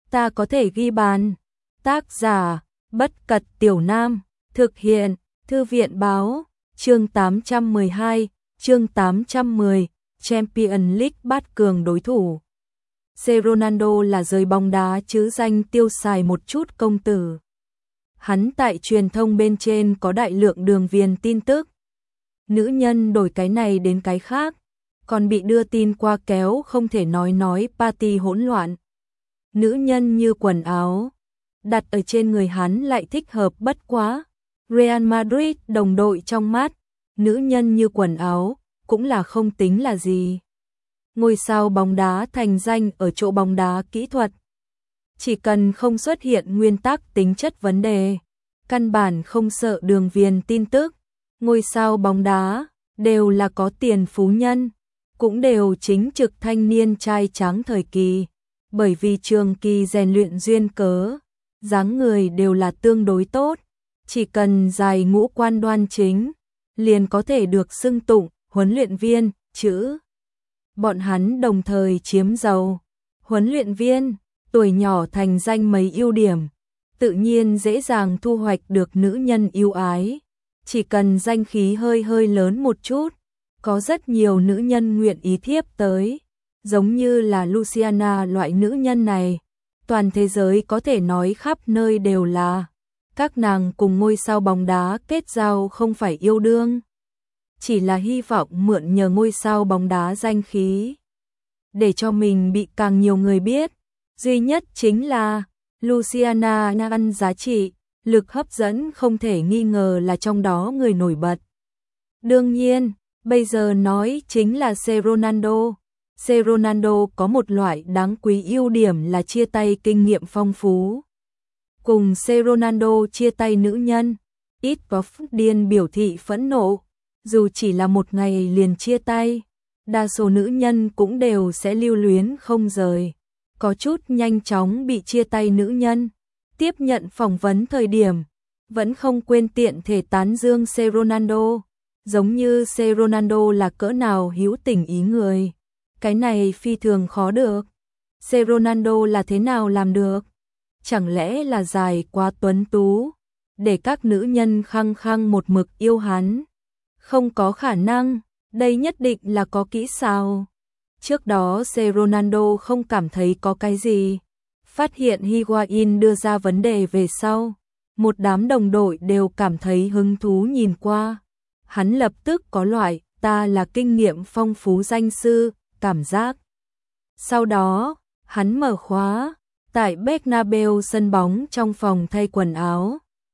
ta có thể ghi bàn. Tác giả, Bất Cật Tiểu Nam, thực hiện, Thư viện báo, chương 812, chương 810, Champions League bắt cường đối thủ. Ronaldo là giới bóng đá chứ danh tiêu xài một chút công tử. Hắn tại truyền thông bên trên có đại lượng đường viền tin tức. Nữ nhân đổi cái này đến cái khác, còn bị đưa tin qua kéo không thể nói party hỗn loạn. Nữ nhân như quần áo, đặt ở trên người hắn lại thích hợp bất quá. Real Madrid đồng đội trong mắt, nữ nhân như quần áo, cũng là không tính là gì. Ngôi sao bóng đá thành danh ở chỗ bóng đá kỹ thuật. Chỉ cần không xuất hiện nguyên tắc tính chất vấn đề, căn bản không sợ đường viền tin tức. Ngôi sao bóng đá đều là có tiền phú nhân, cũng đều chính trực thanh niên trai tráng thời kỳ, bởi vì trường kỳ rèn luyện duyên cớ, dáng người đều là tương đối tốt, chỉ cần dài ngũ quan đoan chính, liền có thể được xưng tụng huấn luyện viên, chữ. Bọn hắn đồng thời chiếm giàu. Huấn luyện viên, tuổi nhỏ thành danh mấy ưu điểm, tự nhiên dễ dàng thu hoạch được nữ nhân yêu ái. Chỉ cần danh khí hơi lớn một chút, có rất nhiều nữ nhân nguyện ý thiếp tới. Giống như là Luciana loại nữ nhân này, toàn thế giới có thể nói khắp nơi đều là. Các nàng cùng ngôi sao bóng đá kết giao không phải yêu đương, chỉ là hy vọng mượn nhờ ngôi sao bóng đá danh khí, để cho mình bị càng nhiều người biết. Duy nhất chính là Luciana ăn giá trị, lực hấp dẫn không thể nghi ngờ là trong đó người nổi bật. Đương nhiên, bây giờ nói chính là Ronaldo. Ronaldo có một loại đáng quý ưu điểm là chia tay kinh nghiệm phong phú. Cùng Ronaldo chia tay nữ nhân, ít có phút điên biểu thị phẫn nộ. Dù chỉ là một ngày liền chia tay, đa số nữ nhân cũng đều sẽ lưu luyến không rời. Có chút nhanh chóng bị chia tay nữ nhân, tiếp nhận phỏng vấn thời điểm, vẫn không quên tiện thể tán dương Ronaldo, giống như Ronaldo là cỡ nào hữu tình ý người. Cái này phi thường khó được. Ronaldo là thế nào làm được? Chẳng lẽ là dài quá tuấn tú, để các nữ nhân khăng khăng một mực yêu hắn? Không có khả năng, đây nhất định là có kỹ xảo. Trước đó Ronaldo không cảm thấy có cái gì. Phát hiện Higuain đưa ra vấn đề về sau, một đám đồng đội đều cảm thấy hứng thú nhìn qua. Hắn lập tức có loại ta là kinh nghiệm phong phú danh sư cảm giác. Sau đó, hắn mở khóa tại Bernabeu sân bóng trong phòng thay quần áo.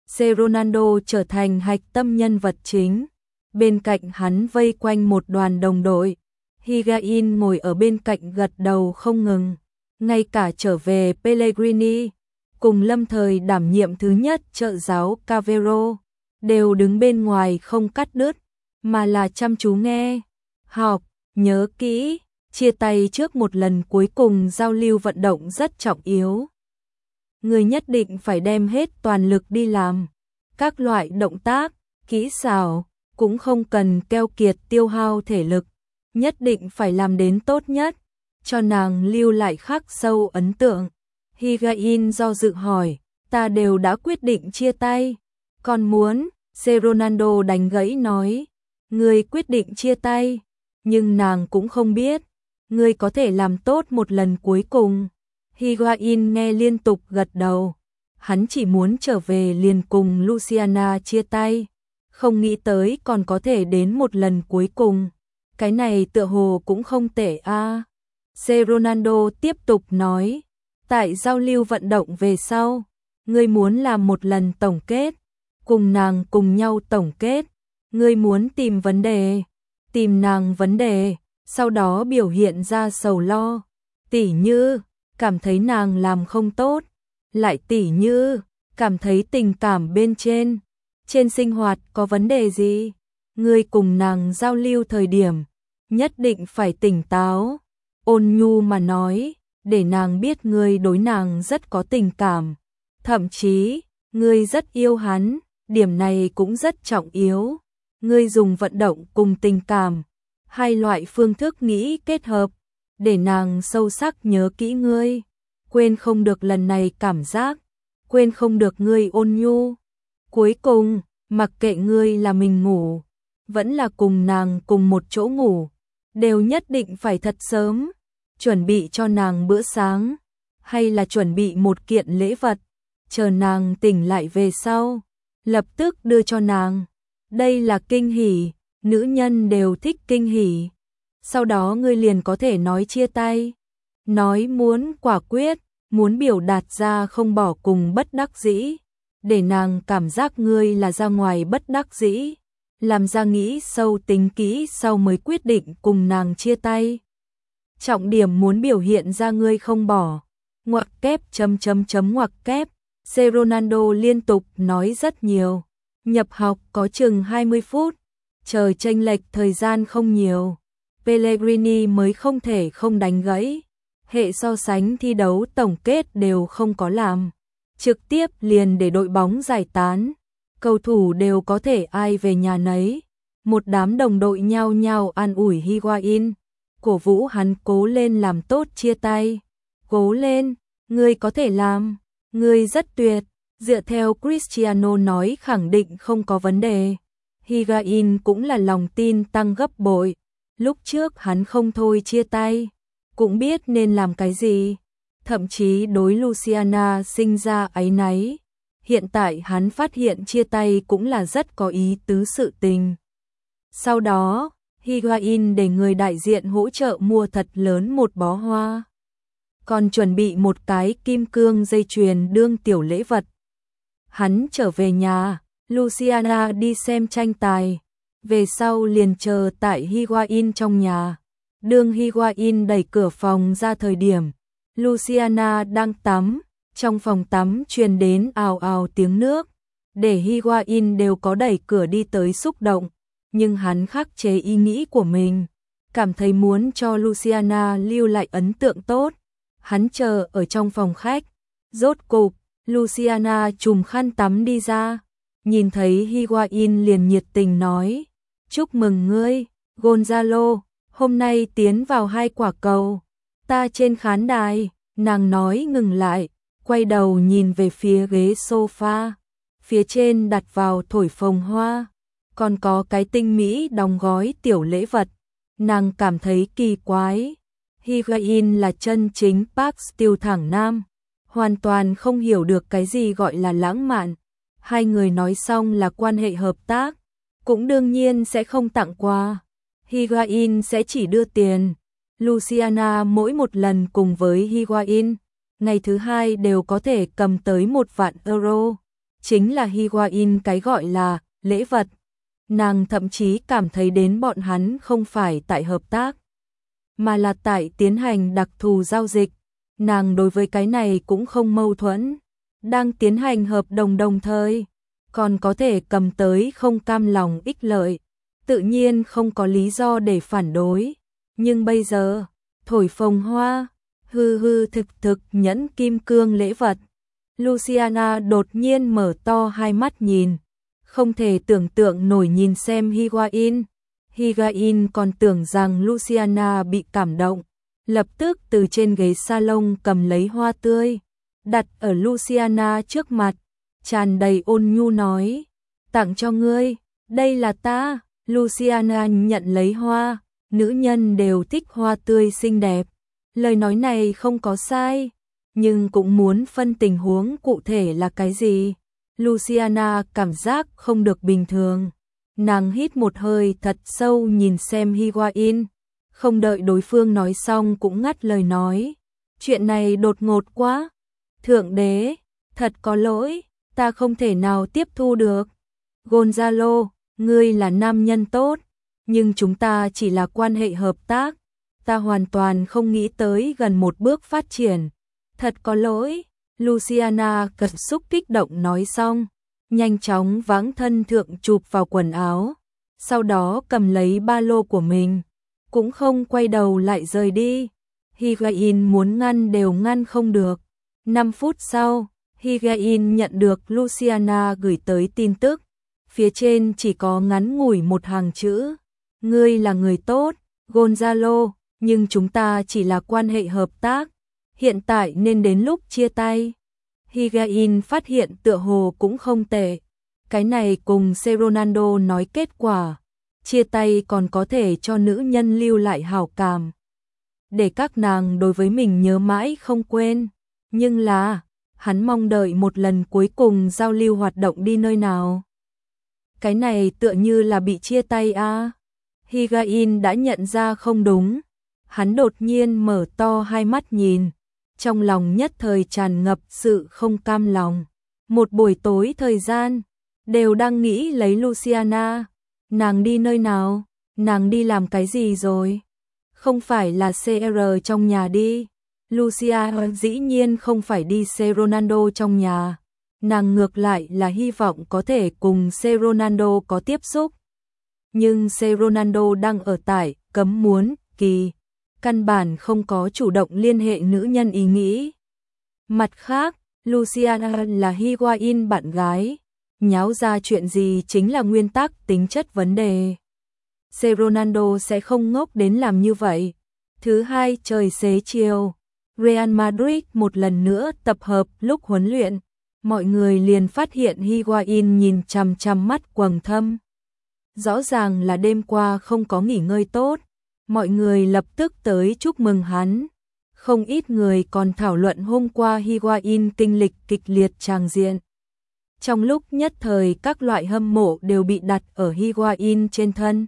Ronaldo trở thành hạch tâm nhân vật chính. Bên cạnh hắn vây quanh một đoàn đồng đội. Higuain ngồi ở bên cạnh gật đầu không ngừng. Ngay cả trở về Pellegrini, cùng lâm thời đảm nhiệm thứ nhất trợ giáo Cavero, đều đứng bên ngoài không cắt đứt, mà là chăm chú nghe, học, nhớ kỹ, chia tay trước một lần cuối cùng giao lưu vận động rất trọng yếu. Người nhất định phải đem hết toàn lực đi làm. Các loại động tác, kỹ xảo, cũng không cần keo kiệt tiêu hao thể lực, nhất định phải làm đến tốt nhất, cho nàng lưu lại khắc sâu ấn tượng. Higuain do dự hỏi, ta đều đã quyết định chia tay, còn muốn? Ronaldo đánh gãy nói, ngươi quyết định chia tay, nhưng nàng cũng không biết, ngươi có thể làm tốt một lần cuối cùng. Higuain nghe liên tục gật đầu, hắn chỉ muốn trở về liền cùng Luciana chia tay, không nghĩ tới còn có thể đến một lần cuối cùng. Cái này tựa hồ cũng không tệ a. Ronaldo tiếp tục nói, tại giao lưu vận động về sau, ngươi muốn làm một lần tổng kết, cùng nàng cùng nhau tổng kết, ngươi muốn tìm vấn đề, tìm nàng vấn đề, sau đó biểu hiện ra sầu lo, tỉ như cảm thấy nàng làm không tốt, lại tỉ như cảm thấy tình cảm bên trên sinh hoạt có vấn đề gì. Ngươi cùng nàng giao lưu thời điểm, nhất định phải tỉnh táo, ôn nhu mà nói, để nàng biết ngươi đối nàng rất có tình cảm, thậm chí, ngươi rất yêu hắn, điểm này cũng rất trọng yếu. Ngươi dùng vận động cùng tình cảm, hai loại phương thức nghĩ kết hợp, để nàng sâu sắc nhớ kỹ ngươi. quên không được lần này cảm giác, quên không được ngươi ôn nhu. Cuối cùng, mặc kệ ngươi là mình ngủ, vẫn là cùng nàng cùng một chỗ ngủ, đều nhất định phải thật sớm, chuẩn bị cho nàng bữa sáng, hay là chuẩn bị một kiện lễ vật, chờ nàng tỉnh lại về sau, lập tức đưa cho nàng. Đây là kinh hỉ, nữ nhân đều thích kinh hỉ. Sau đó ngươi liền có thể nói chia tay, nói muốn quả quyết, muốn biểu đạt ra không bỏ cùng bất đắc dĩ, để nàng cảm giác ngươi là ra ngoài bất đắc dĩ, làm ra nghĩ sâu tính kỹ sau mới quyết định cùng nàng chia tay. Trọng điểm muốn biểu hiện ra ngươi không bỏ. Ngoặc kép ngoặc kép. Ronaldo liên tục nói rất nhiều. Nhập học có chừng 20 phút, trời chênh lệch thời gian không nhiều. Pellegrini mới không thể không đánh gãy. Hệ so sánh thi đấu tổng kết đều không có làm, trực tiếp liền để đội bóng giải tán. Cầu thủ đều có thể ai về nhà nấy. Một đám đồng đội nhao nhao an ủi Higuain, cổ vũ hắn cố lên làm tốt chia tay. Cố lên, ngươi có thể làm, ngươi rất tuyệt. Dựa theo Cristiano nói khẳng định không có vấn đề. Higuain cũng là lòng tin tăng gấp bội. Lúc trước hắn không thôi chia tay, cũng biết nên làm cái gì. Thậm chí đối Luciana sinh ra áy náy. Hiện tại hắn phát hiện chia tay cũng là rất có ý tứ sự tình. Sau đó, Higuain để người đại diện hỗ trợ mua thật lớn một bó hoa, còn chuẩn bị một cái kim cương dây chuyền đương tiểu lễ vật. Hắn trở về nhà, Luciana đi xem tranh tài, về sau liền chờ tại Higuain trong nhà. Đương Higuain đẩy cửa phòng ra thời điểm, Luciana đang tắm, trong phòng tắm truyền đến ào ào tiếng nước, để Higuain đều có đẩy cửa đi tới xúc động, nhưng hắn khắc chế ý nghĩ của mình, cảm thấy muốn cho Luciana lưu lại ấn tượng tốt. Hắn chờ ở trong phòng khách, rốt cục, Luciana trùm khăn tắm đi ra, nhìn thấy Higuain liền nhiệt tình nói, chúc mừng ngươi, Gonzalo, hôm nay tiến vào 2 quả cầu, ta trên khán đài. Nàng nói ngừng lại, quay đầu nhìn về phía ghế sofa, phía trên đặt vào thổi phồng hoa, còn có cái tinh mỹ đóng gói tiểu lễ vật. Nàng cảm thấy kỳ quái. Higuain là chân chính Park Steel thẳng nam, hoàn toàn không hiểu được cái gì gọi là lãng mạn. Hai người nói xong là quan hệ hợp tác, cũng đương nhiên sẽ không tặng quà. Higuain sẽ chỉ đưa tiền. Luciana mỗi một lần cùng với Higuain, ngày thứ hai đều có thể cầm tới 1.000.000 euro. Chính là Higuain cái gọi là lễ vật. Nàng thậm chí cảm thấy đến bọn hắn không phải tại hợp tác, mà là tại tiến hành đặc thù giao dịch. Nàng đối với cái này cũng không mâu thuẫn. Đang tiến hành hợp đồng đồng thời, còn có thể cầm tới không cam lòng ích lợi. Tự nhiên không có lý do để phản đối. Nhưng bây giờ, thổi phồng hoa, hư hư thực nhẫn kim cương lễ vật. Luciana đột nhiên mở to hai mắt nhìn, không thể tưởng tượng nổi nhìn xem Higuain. Higuain còn tưởng rằng Luciana bị cảm động, lập tức từ trên ghế salon cầm lấy hoa tươi, đặt ở Luciana trước mặt, tràn đầy ôn nhu nói, tặng cho ngươi, đây là ta. Luciana nhận lấy hoa, nữ nhân đều thích hoa tươi xinh đẹp. Lời nói này không có sai, nhưng cũng muốn phân tình huống cụ thể là cái gì. Luciana cảm giác không được bình thường. Nàng hít một hơi thật sâu nhìn xem Higuain, không đợi đối phương nói xong cũng ngắt lời nói. Chuyện này đột ngột quá. Thượng đế, thật có lỗi, ta không thể nào tiếp thu được. Gonzalo, ngươi là nam nhân tốt, nhưng chúng ta chỉ là quan hệ hợp tác. Ta hoàn toàn không nghĩ tới gần một bước phát triển. Thật có lỗi. Luciana cật xúc kích động nói xong, nhanh chóng vãng thân thượng chụp vào quần áo, sau đó cầm lấy ba lô của mình, cũng không quay đầu lại rời đi. Higuain muốn ngăn đều ngăn không được. 5 phút sau, Higuain nhận được Luciana gửi tới tin tức, phía trên chỉ có ngắn ngủi một hàng chữ, ngươi là người tốt, Gonzalo, nhưng chúng ta chỉ là quan hệ hợp tác. hiện tại nên đến lúc chia tay. Higuain phát hiện tựa hồ cũng không tệ. Cái này cùng Ronaldo nói kết quả, chia tay còn có thể cho nữ nhân lưu lại hảo cảm, để các nàng đối với mình nhớ mãi không quên. Nhưng là, hắn mong đợi một lần cuối cùng giao lưu hoạt động đi nơi nào. Cái này tựa như là bị chia tay a. Higuain đã nhận ra không đúng. Hắn đột nhiên mở to hai mắt nhìn, trong lòng nhất thời tràn ngập sự không cam lòng. Một buổi tối thời gian, đều đang nghĩ lấy Luciana. Nàng đi nơi nào? Nàng đi làm cái gì rồi? Không phải là CR trong nhà đi. Lucia dĩ nhiên không phải đi Ronaldo trong nhà. Nàng ngược lại là hy vọng có thể cùng Ronaldo có tiếp xúc. Nhưng Ronaldo đang ở tại cấm muốn kỳ, căn bản không có chủ động liên hệ nữ nhân ý nghĩ. Mặt khác, Luciana là Higuain bạn gái, nháo ra chuyện gì chính là nguyên tắc tính chất vấn đề. Ronaldo sẽ không ngốc đến làm như vậy. Thứ hai trời xế chiều, Real Madrid một lần nữa tập hợp. Lúc huấn luyện, mọi người liền phát hiện Higuain nhìn chằm chằm mắt quầng thâm. Rõ ràng là đêm qua không có nghỉ ngơi tốt. Mọi người lập tức tới chúc mừng hắn. Không ít người còn thảo luận hôm qua Higuain kinh lịch kịch liệt tràng diện. Trong lúc nhất thời các loại hâm mộ đều bị đặt ở Higuain trên thân.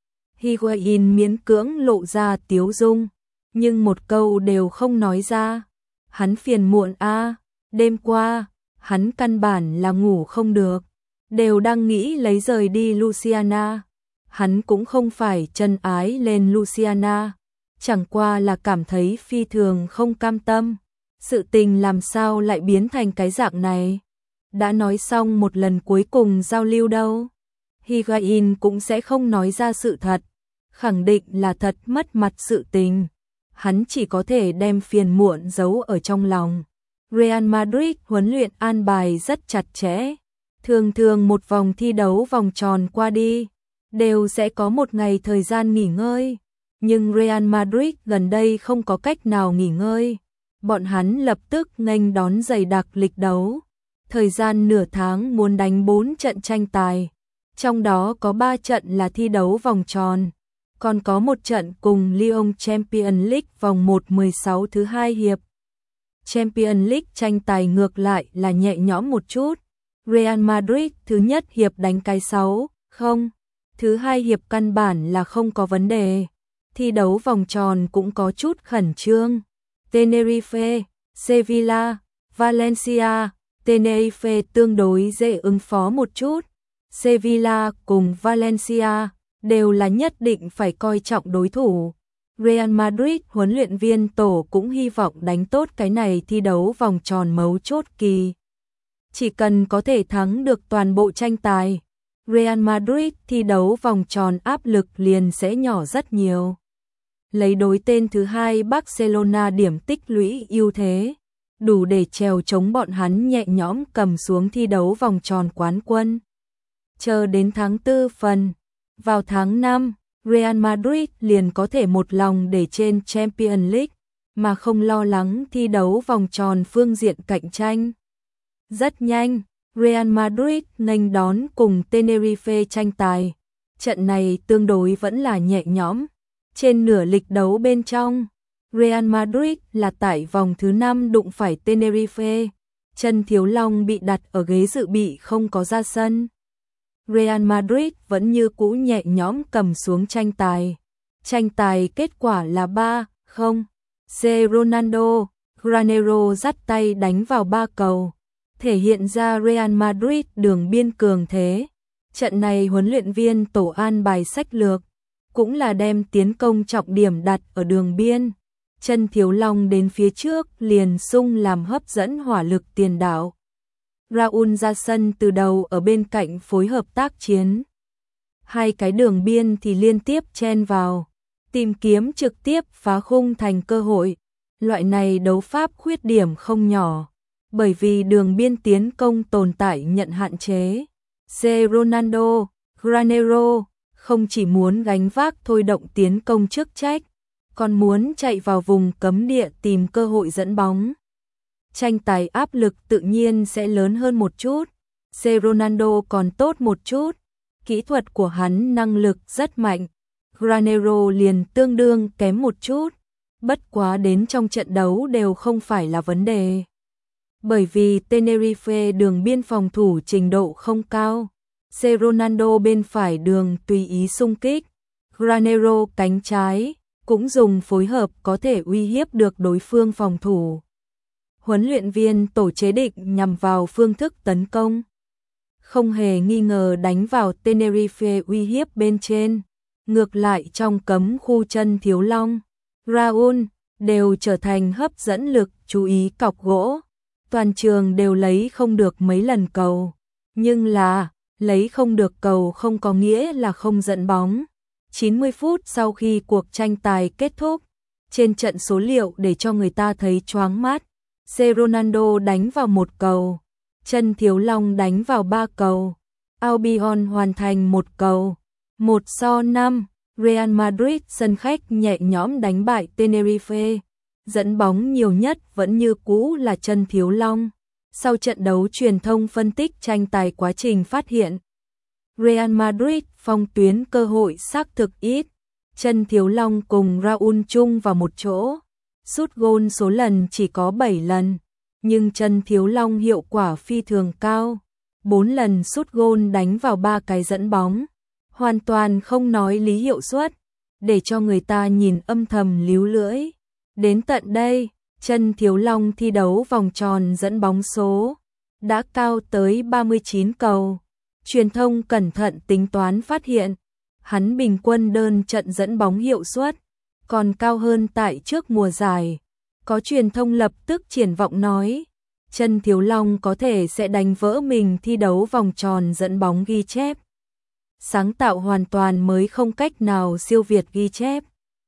Higuain miễn cưỡng lộ ra tiếu dung, nhưng một câu đều không nói ra. Hắn phiền muộn a, đêm qua, hắn căn bản là ngủ không được, đều đang nghĩ lấy rời đi Luciana. Hắn cũng không phải chân ái lên Luciana, chẳng qua là cảm thấy phi thường không cam tâm. Sự tình làm sao lại biến thành cái dạng này? Đã nói xong một lần cuối cùng giao lưu đâu. Higuain cũng sẽ không nói ra sự thật, khẳng định là thật mất mặt sự tình. Hắn chỉ có thể đem phiền muộn giấu ở trong lòng. Real Madrid huấn luyện an bài rất chặt chẽ. Thường thường một vòng thi đấu vòng tròn qua đi, đều sẽ có một ngày thời gian nghỉ ngơi. Nhưng Real Madrid gần đây không có cách nào nghỉ ngơi. Bọn hắn lập tức nghênh đón dày đặc lịch đấu. Thời gian nửa tháng muốn đánh 4 trận tranh tài. Trong đó có 3 trận là thi đấu vòng tròn. Còn có một trận cùng Lyon Champions League vòng 1/16 thứ 2 hiệp. Champions League tranh tài ngược lại là nhẹ nhõm một chút. Real Madrid thứ nhất hiệp đánh cái 6-0. Thứ hai hiệp căn bản là không có vấn đề. Thi đấu vòng tròn cũng có chút khẩn trương. Tenerife, Sevilla, Valencia. Tenerife tương đối dễ ứng phó một chút. Sevilla cùng Valencia đều là nhất định phải coi trọng đối thủ. Real Madrid huấn luyện viên tổ cũng hy vọng đánh tốt cái này thi đấu vòng tròn mấu chốt kỳ. Chỉ cần có thể thắng được toàn bộ tranh tài, Real Madrid thi đấu vòng tròn áp lực liền sẽ nhỏ rất nhiều. Lấy đối tên thứ hai Barcelona điểm tích lũy ưu thế, đủ để trèo chống bọn hắn nhẹ nhõm cầm xuống thi đấu vòng tròn quán quân. Chờ đến tháng 4 phần, vào tháng 5, Real Madrid liền có thể một lòng để trên Champions League, mà không lo lắng thi đấu vòng tròn phương diện cạnh tranh. Rất nhanh, Real Madrid nghênh đón cùng Tenerife tranh tài. Trận này tương đối vẫn là nhẹ nhõm. Trên nửa lịch đấu bên trong, Real Madrid là tại vòng thứ 5 đụng phải Tenerife. Trần Thiếu Long bị đặt ở ghế dự bị không có ra sân. Real Madrid vẫn như cũ nhẹ nhõm cầm xuống tranh tài. Tranh tài kết quả là 3-0. Ronaldo, Granero dắt tay đánh vào 3 cầu, thể hiện ra Real Madrid đường biên cường thế. Trận này huấn luyện viên tổ an bài sách lược, cũng là đem tiến công trọng điểm đặt ở đường biên. Trần Thiếu Long đến phía trước liền sung làm hấp dẫn hỏa lực tiền đạo. Raúl ra sân từ đầu ở bên cạnh phối hợp tác chiến. Hai cái đường biên thì liên tiếp chen vào, tìm kiếm trực tiếp phá khung thành cơ hội. Loại này đấu pháp khuyết điểm không nhỏ, bởi vì đường biên tiến công tồn tại nhận hạn chế. Ronaldo, Granero không chỉ muốn gánh vác thôi động tiến công chức trách, còn muốn chạy vào vùng cấm địa tìm cơ hội dẫn bóng. Tranh tài áp lực tự nhiên sẽ lớn hơn một chút. Ronaldo còn tốt một chút, kỹ thuật của hắn năng lực rất mạnh. Granero liền tương đương kém một chút, bất quá đến trong trận đấu đều không phải là vấn đề. Bởi vì Tenerife đường biên phòng thủ trình độ không cao, Ronaldo bên phải đường tùy ý xung kích, Granero cánh trái cũng dùng phối hợp có thể uy hiếp được đối phương phòng thủ. Huấn luyện viên tổ chế định nhằm vào phương thức tấn công, không hề nghi ngờ đánh vào Tenerife uy hiếp bên trên. Ngược lại trong cấm khu chân Thiếu Long, Raul đều trở thành hấp dẫn lực chú ý cọc gỗ. Toàn trường đều lấy không được mấy lần cầu, nhưng là lấy không được cầu không có nghĩa là không dẫn bóng. 90 phút sau khi cuộc tranh tài kết thúc, trên trận số liệu để cho người ta thấy choáng mắt. Ronaldo đánh vào 1 cầu, chân Thiếu Long đánh vào 3 cầu, Albion hoàn thành 1 cầu. 1-5, Real Madrid sân khách nhẹ nhõm đánh bại Tenerife. Dẫn bóng nhiều nhất vẫn như cũ là chân Thiếu Long. Sau trận đấu truyền thông phân tích tranh tài quá trình phát hiện Real Madrid phong tuyến cơ hội xác thực ít. Chân Thiếu Long cùng Raul chung vào một chỗ, sút gôn số lần chỉ có 7 lần, nhưng chân Thiếu Long hiệu quả phi thường cao, 4 lần sút gôn đánh vào 3 cái dẫn bóng, hoàn toàn không nói lý hiệu suất, để cho người ta nhìn âm thầm líu lưỡi. Đến tận đây, chân Thiếu Long thi đấu vòng tròn dẫn bóng số đã cao tới 39 cầu. Truyền thông cẩn thận tính toán phát hiện, hắn bình quân đơn trận dẫn bóng hiệu suất còn cao hơn tại trước mùa giải. Có truyền thông lập tức triển vọng nói, chân Thiếu Long có thể sẽ đánh vỡ mình thi đấu vòng tròn dẫn bóng ghi chép. Sáng tạo hoàn toàn mới không cách nào siêu việt ghi chép.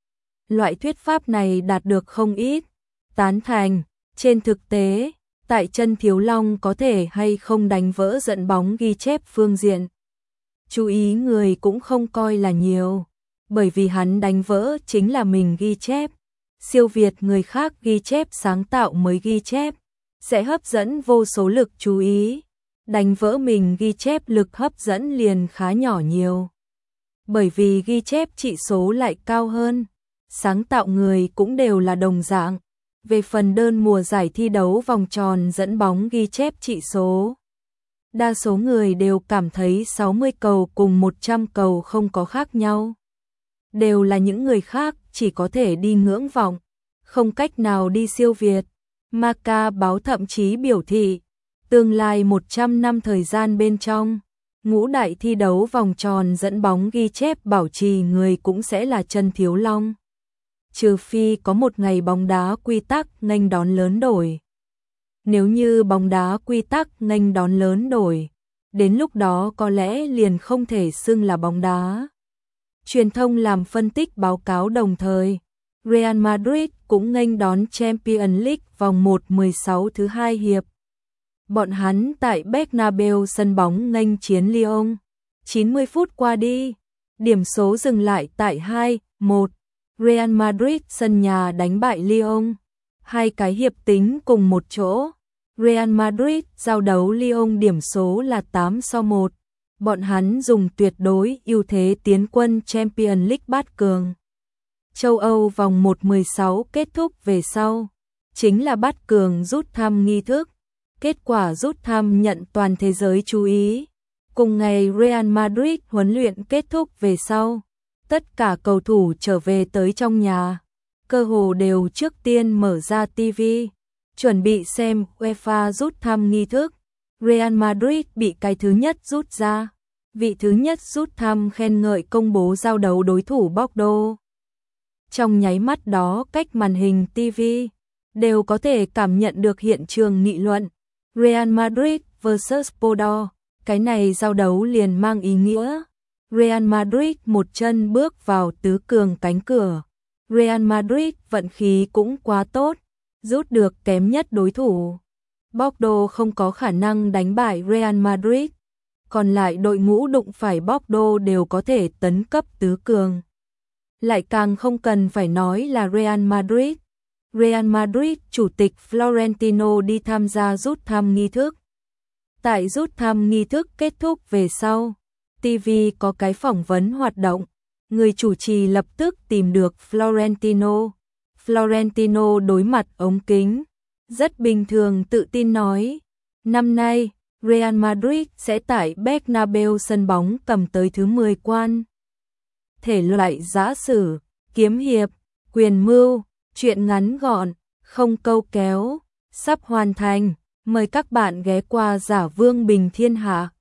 Loại thuyết pháp này đạt được không ít tán thành. Trên thực tế, tại chân Thiếu Long có thể hay không đánh vỡ dẫn bóng ghi chép phương diện, chú ý người cũng không coi là nhiều, bởi vì hắn đánh vỡ chính là mình ghi chép. Siêu việt người khác ghi chép sáng tạo mới ghi chép, sẽ hấp dẫn vô số lực chú ý. Đánh vỡ mình ghi chép lực hấp dẫn liền khá nhỏ nhiều. Bởi vì ghi chép trị số lại cao hơn, sáng tạo người cũng đều là đồng dạng. Về phần đơn mùa giải thi đấu vòng tròn dẫn bóng ghi chép trị số, đa số người đều cảm thấy 60 cầu cùng 100 cầu không có khác nhau. Đều là những người khác chỉ có thể đi ngưỡng vọng, không cách nào đi siêu việt. Marca báo thậm chí biểu thị, tương lai 100 năm thời gian bên trong, ngũ đại thi đấu vòng tròn dẫn bóng ghi chép bảo trì người cũng sẽ là chân Thiếu Long. Trừ phi có một ngày bóng đá quy tắc nghênh đón lớn đổi. Nếu như bóng đá quy tắc nghênh đón lớn đổi, đến lúc đó có lẽ liền không thể xưng là bóng đá. Truyền thông làm phân tích báo cáo đồng thời, Real Madrid cũng nghênh đón Champions League vòng 1/16 thứ 2 hiệp. Bọn hắn tại Bernabeu sân bóng nghênh chiến Lyon. 90 phút qua đi, điểm số dừng lại tại 2-1. Real Madrid sân nhà đánh bại Lyon. 2 cái hiệp tính cùng một chỗ. Real Madrid giao đấu Lyon điểm số là 8-1. Bọn hắn dùng tuyệt đối ưu thế tiến quân Champions League bát cường. Châu Âu vòng 1/16 kết thúc về sau, chính là bát cường rút thăm nghi thức. Kết quả rút thăm nhận toàn thế giới chú ý. Cùng ngày Real Madrid huấn luyện kết thúc về sau, tất cả cầu thủ trở về tới trong nhà, cơ hồ đều trước tiên mở ra TV, chuẩn bị xem UEFA rút thăm nghi thức. Real Madrid bị cái thứ nhất rút ra, vị thứ nhất rút thăm khen ngợi công bố giao đấu đối thủ Bordeaux. Trong nháy mắt đó cách màn hình TV, đều có thể cảm nhận được hiện trường nghị luận. Real Madrid vs Bordeaux, cái này giao đấu liền mang ý nghĩa. Real Madrid một chân bước vào tứ cường cánh cửa. Real Madrid vận khí cũng quá tốt, rút được kém nhất đối thủ. Bordeaux không có khả năng đánh bại Real Madrid, còn lại đội ngũ đụng phải Bordeaux đều có thể tấn cấp tứ cường. lại càng không cần phải nói là Real Madrid. Real Madrid chủ tịch Florentino đi tham gia rút thăm nghi thức. Tại rút thăm nghi thức kết thúc về sau, TV có cái phỏng vấn hoạt động, người chủ trì lập tức tìm được Florentino. Florentino đối mặt ống kính, rất bình thường tự tin nói, năm nay Real Madrid sẽ tại Bernabeu sân bóng cầm tới thứ 10 quan. Thể loại giã sử, kiếm hiệp, quyền mưu, truyện ngắn gọn, không câu kéo, sắp hoàn thành, mời các bạn ghé qua Giả Vương Bình Thiên Hạ.